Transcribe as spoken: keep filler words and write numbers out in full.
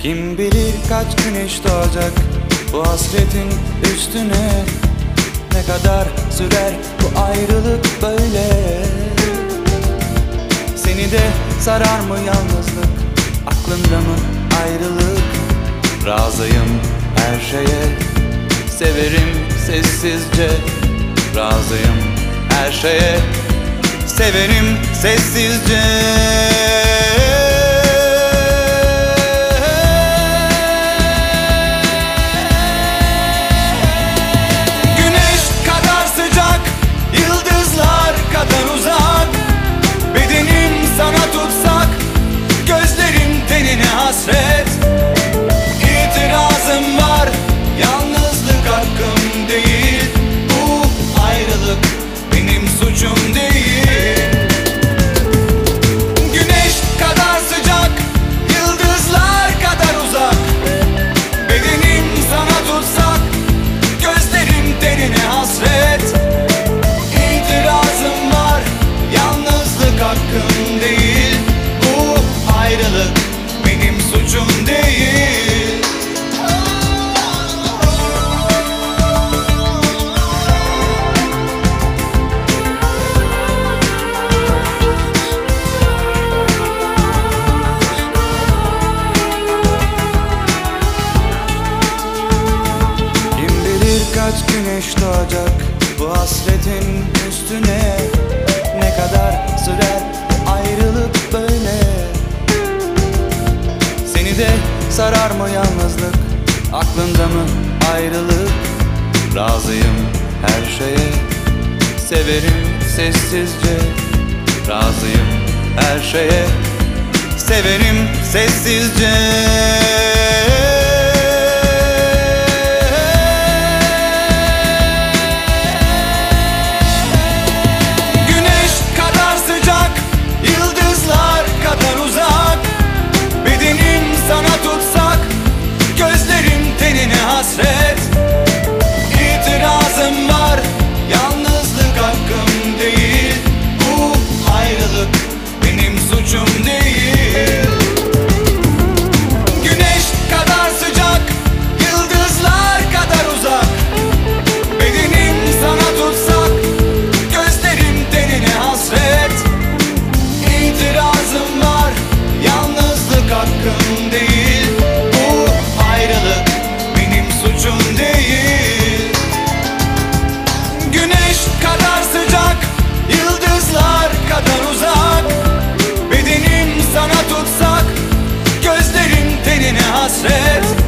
Kim bilir kaç güneş doğacak bu hasretin üstüne. Ne kadar sürer bu ayrılık böyle? Seni de sarar mı yalnızlık? Aklında mı ayrılık? Razıyım her şeye, severim sessizce. Razıyım her şeye, severim sessizce. Güneş kadar sıcak, yıldızlar kadar uzak. Bedenim sana tutsak, gözlerim tenine hasret. İtirazım var, yalnızlık hakkım değil. Bu ayrılık benim suçum değil. Güneş kadar sıcak, yıldızlar kadar uzak. Bedenim sana tutsak, gözlerim tenine hasret. İtirazım var, yalnızlık hakkım değil. Bu ayrılık benim suçum değil. Kaç güneş doğacak bu hasretin üstüne. Ne kadar sürer bu ayrılık böyle? Seni de sarar mı yalnızlık? Aklında mı ayrılık? Razıyım her şeye, severim sessizce. Razıyım her şeye, severim sessizce. Hasret, itirazım var, yalnızlık hakkım değil. Bu ayrılık benim suçum değil. Güneş kadar sıcak, yıldızlar kadar uzak. Bedenim sana tutsak, gözlerim tenine hasret. İtirazım var, yalnızlık hakkım değil. Bu ayrılık suçum değil. Güneş kadar sıcak, yıldızlar kadar uzak. Bedenim sana tutsak, gözlerim tenine hasret.